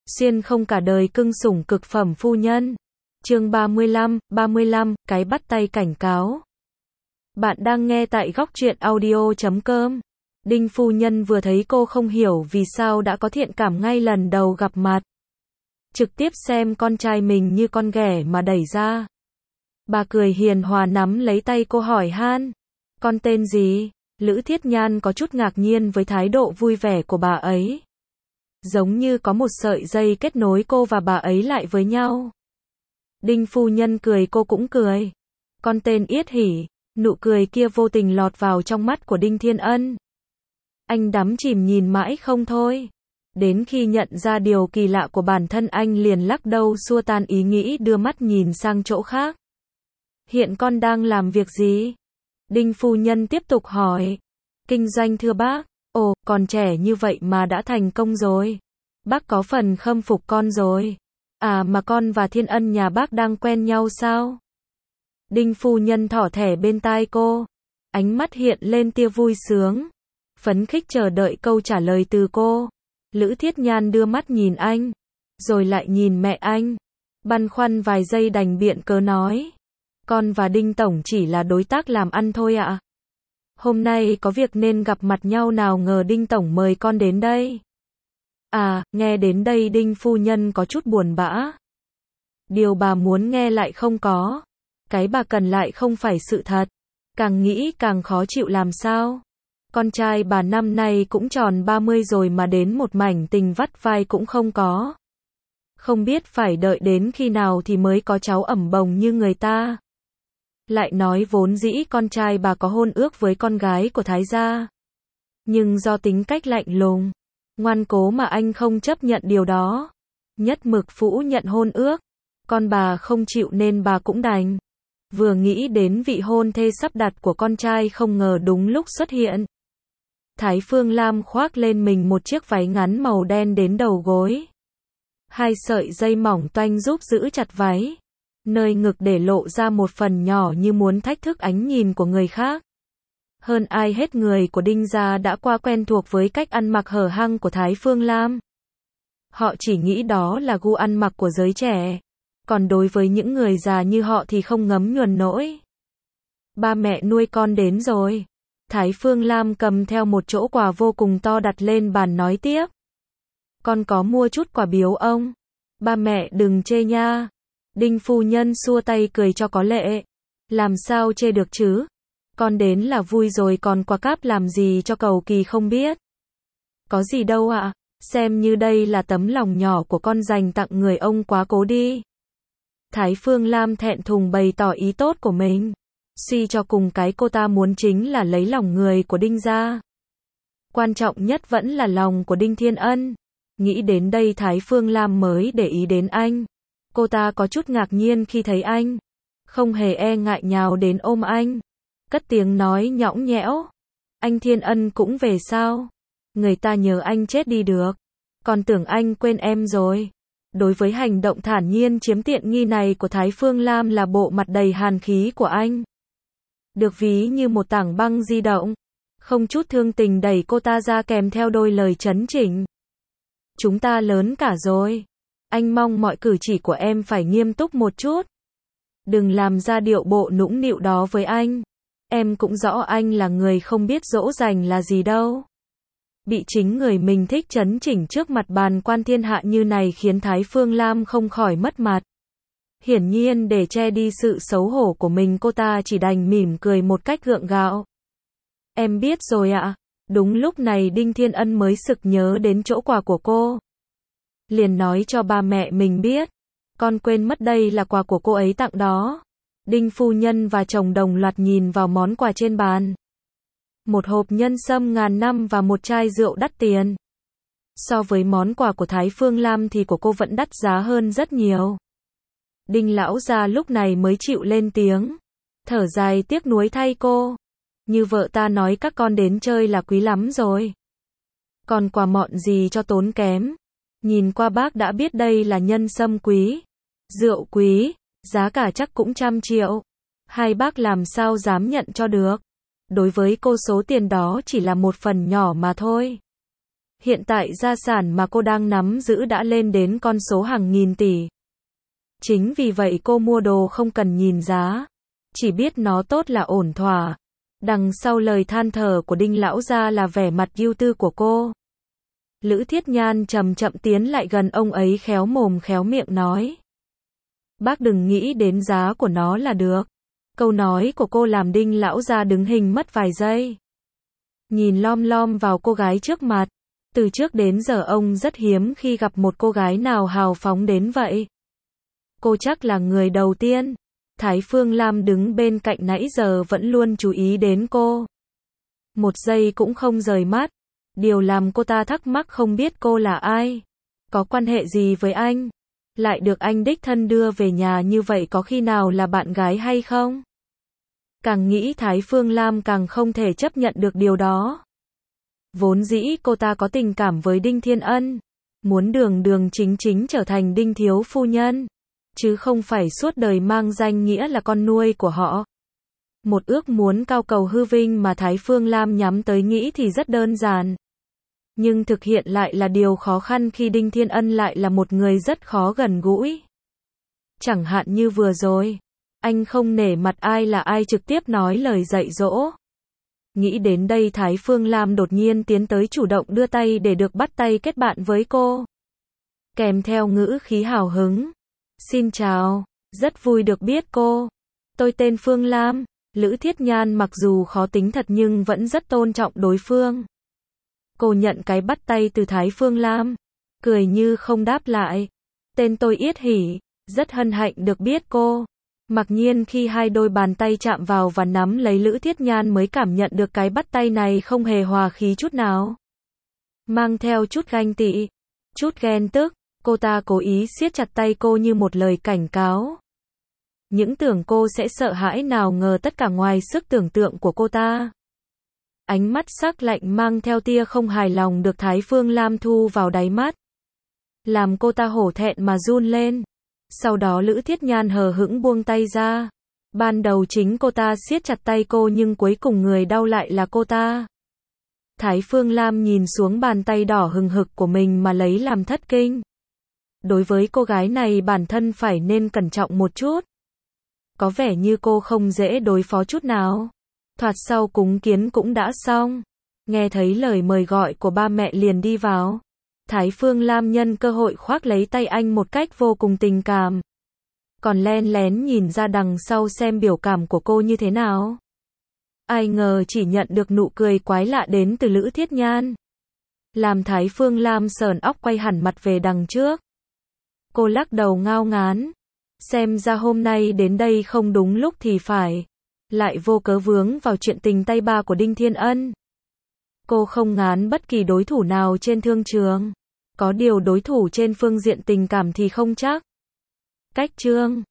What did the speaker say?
Xuyên không cả đời cưng sủng cực phẩm phu nhân. Chương 35, cái bắt tay cảnh cáo. Bạn đang nghe tại góc truyện audio.com. Đinh phu nhân vừa thấy cô không hiểu vì sao đã có thiện cảm ngay lần đầu gặp mặt. Trực tiếp xem con trai mình như con ghẻ mà đẩy ra. Bà cười hiền hòa nắm lấy tay cô hỏi han. Con tên gì? Lữ Thiết Nhan có chút ngạc nhiên với thái độ vui vẻ của bà ấy. Giống như có một sợi dây kết nối cô và bà ấy lại với nhau. Đinh phu nhân cười, cô cũng cười. Con tên Yết Hỉ. Nụ cười kia vô tình lọt vào trong mắt của Đinh Thiên Ân. Anh đắm chìm nhìn mãi không thôi. Đến khi nhận ra điều kỳ lạ của bản thân anh liền lắc đầu xua tan ý nghĩ đưa mắt nhìn sang chỗ khác. Hiện con đang làm việc gì? Đinh phu nhân tiếp tục hỏi. Kinh doanh thưa bác. Ồ, còn trẻ như vậy mà đã thành công rồi. Bác có phần khâm phục con rồi. À mà con và Thiên Ân nhà bác đang quen nhau sao? Đinh phu nhân thỏ thẻ bên tai cô. Ánh mắt hiện lên tia vui sướng. Phấn khích chờ đợi câu trả lời từ cô. Lữ Thiết Nhan đưa mắt nhìn anh. Rồi lại nhìn mẹ anh. Băn khoăn vài giây đành biện cớ nói. Con và Đinh Tổng chỉ là đối tác làm ăn thôi ạ. Hôm nay có việc nên gặp mặt nhau, nào ngờ Đinh Tổng mời con đến đây. À, nghe đến đây Đinh phu nhân có chút buồn bã. Điều bà muốn nghe lại không có. Cái bà cần lại không phải sự thật. Càng nghĩ càng khó chịu làm sao. Con trai bà năm nay cũng tròn 30 rồi mà đến một mảnh tình vắt vai cũng không có. Không biết phải đợi đến khi nào thì mới có cháu ẩm bồng như người ta. Lại nói vốn dĩ con trai bà có hôn ước với con gái của Thái gia. Nhưng do tính cách lạnh lùng, ngoan cố mà anh không chấp nhận điều đó. Nhất mực phủ nhận hôn ước. Con bà không chịu nên bà cũng đành. Vừa nghĩ đến vị hôn thê sắp đặt của con trai không ngờ đúng lúc xuất hiện. Thái Phương Lam khoác lên mình một chiếc váy ngắn màu đen đến đầu gối. Hai sợi dây mỏng toanh giúp giữ chặt váy. Nơi ngực để lộ ra một phần nhỏ như muốn thách thức ánh nhìn của người khác. Hơn ai hết người của Đinh gia đã qua quen thuộc với cách ăn mặc hở hang của Thái Phương Lam. Họ chỉ nghĩ đó là gu ăn mặc của giới trẻ. Còn đối với những người già như họ thì không ngấm nhuần nỗi. Ba mẹ nuôi con đến rồi. Thái Phương Lam cầm theo một chỗ quà vô cùng to đặt lên bàn nói tiếp. Con có mua chút quà biếu ông? Ba mẹ đừng chê nha. Đinh phu nhân xua tay cười cho có lệ. Làm sao chê được chứ? Con đến là vui rồi còn quà cáp làm gì cho cầu kỳ không biết. Có gì đâu ạ, xem như đây là tấm lòng nhỏ của con dành tặng người ông quá cố đi. Thái Phương Lam thẹn thùng bày tỏ ý tốt của mình. Suy cho cùng cái cô ta muốn chính là lấy lòng người của Đinh gia. Quan trọng nhất vẫn là lòng của Đinh Thiên Ân. Nghĩ đến đây Thái Phương Lam mới để ý đến anh. Cô ta có chút ngạc nhiên khi thấy anh. Không hề e ngại nhào đến ôm anh. Cất tiếng nói nhõng nhẽo. Anh Thiên Ân cũng về sao? Người ta nhớ anh chết đi được. Còn tưởng anh quên em rồi. Đối với hành động thản nhiên chiếm tiện nghi này của Thái Phương Lam là bộ mặt đầy hàn khí của anh. Được ví như một tảng băng di động. Không chút thương tình đẩy cô ta ra kèm theo đôi lời trấn chỉnh. Chúng ta lớn cả rồi. Anh mong mọi cử chỉ của em phải nghiêm túc một chút. Đừng làm ra điệu bộ nũng nịu đó với anh. Em cũng rõ anh là người không biết dỗ dành là gì đâu. Bị chính người mình thích trấn chỉnh trước mặt bàn quan thiên hạ như này khiến Thái Phương Lam không khỏi mất mặt. Hiển nhiên để che đi sự xấu hổ của mình cô ta chỉ đành mỉm cười một cách gượng gạo. Em biết rồi ạ. Đúng lúc này Đinh Thiên Ân mới sực nhớ đến chỗ quà của cô. Liền nói cho ba mẹ mình biết. Con quên mất đây là quà của cô ấy tặng đó. Đinh phu nhân và chồng đồng loạt nhìn vào món quà trên bàn. Một hộp nhân sâm ngàn năm và một chai rượu đắt tiền. So với món quà của Thái Phương Lam thì của cô vẫn đắt giá hơn rất nhiều. Đinh lão gia lúc này mới chịu lên tiếng. Thở dài tiếc nuối thay cô. Như vợ ta nói các con đến chơi là quý lắm rồi. Còn quà mọn gì cho tốn kém. Nhìn qua bác đã biết đây là nhân sâm quý. Rượu quý. Giá cả chắc cũng 100 triệu. Hai bác làm sao dám nhận cho được. Đối với cô số tiền đó chỉ là một phần nhỏ mà thôi. Hiện tại gia sản mà cô đang nắm giữ đã lên đến con số hàng nghìn tỷ. Chính vì vậy cô mua đồ không cần nhìn giá, chỉ biết nó tốt là ổn thỏa. Đằng sau lời than thở của Đinh lão gia là vẻ mặt ưu tư của cô. Lữ Thiết Nhan chậm chậm tiến lại gần ông ấy, khéo mồm khéo miệng nói. Bác đừng nghĩ đến giá của nó là được. Câu nói của cô làm Đinh lão gia đứng hình mất vài giây. Nhìn lom lom vào cô gái trước mặt. Từ trước đến giờ ông rất hiếm khi gặp một cô gái nào hào phóng đến vậy. Cô chắc là người đầu tiên. Thái Phương Lam đứng bên cạnh nãy giờ vẫn luôn chú ý đến cô. Một giây cũng không rời mắt. Điều làm cô ta thắc mắc không biết cô là ai. Có quan hệ gì với anh? Lại được anh đích thân đưa về nhà như vậy, có khi nào là bạn gái hay không? Càng nghĩ Thái Phương Lam càng không thể chấp nhận được điều đó. Vốn dĩ cô ta có tình cảm với Đinh Thiên Ân. Muốn đường đường chính chính trở thành Đinh thiếu phu nhân. Chứ không phải suốt đời mang danh nghĩa là con nuôi của họ. Một ước muốn cao cầu hư vinh mà Thái Phương Lam nhắm tới nghĩ thì rất đơn giản. Nhưng thực hiện lại là điều khó khăn khi Đinh Thiên Ân lại là một người rất khó gần gũi. Chẳng hạn như vừa rồi, anh không nể mặt ai là ai trực tiếp nói lời dạy dỗ. Nghĩ đến đây Thái Phương Lam đột nhiên tiến tới chủ động đưa tay để được bắt tay kết bạn với cô. Kèm theo ngữ khí hào hứng. Xin chào, rất vui được biết cô. Tôi tên Phương Lam. Lữ Thiết Nhan mặc dù khó tính thật nhưng vẫn rất tôn trọng đối phương. Cô nhận cái bắt tay từ Thái Phương Lam, cười như không đáp lại. Tên tôi Yết Hỷ, rất hân hạnh được biết cô. Mặc nhiên khi hai đôi bàn tay chạm vào và nắm lấy Lữ Thiết Nhan mới cảm nhận được cái bắt tay này không hề hòa khí chút nào. Mang theo chút ganh tị, chút ghen tức, cô ta cố ý siết chặt tay cô như một lời cảnh cáo. Những tưởng cô sẽ sợ hãi, nào ngờ tất cả ngoài sức tưởng tượng của cô ta. Ánh mắt sắc lạnh mang theo tia không hài lòng được Thái Phương Lam thu vào đáy mắt. Làm cô ta hổ thẹn mà run lên. Sau đó Lữ Thiết Nhan hờ hững buông tay ra. Ban đầu chính cô ta siết chặt tay cô nhưng cuối cùng người đau lại là cô ta. Thái Phương Lam nhìn xuống bàn tay đỏ hừng hực của mình mà lấy làm thất kinh. Đối với cô gái này bản thân phải nên cẩn trọng một chút. Có vẻ như cô không dễ đối phó chút nào. Thoạt sau cúng kiến cũng đã xong. Nghe thấy lời mời gọi của ba mẹ liền đi vào. Thái Phương Lam nhân cơ hội khoác lấy tay anh một cách vô cùng tình cảm. Còn len lén nhìn ra đằng sau xem biểu cảm của cô như thế nào. Ai ngờ chỉ nhận được nụ cười quái lạ đến từ Lữ Thiết Nhan. Làm Thái Phương Lam sờn óc quay hẳn mặt về đằng trước. Cô lắc đầu ngao ngán. Xem ra hôm nay đến đây không đúng lúc thì phải. Lại vô cớ vướng vào chuyện tình tay ba của Đinh Thiên Ân. Cô không ngán bất kỳ đối thủ nào trên thương trường. Có điều đối thủ trên phương diện tình cảm thì không chắc. Cách chương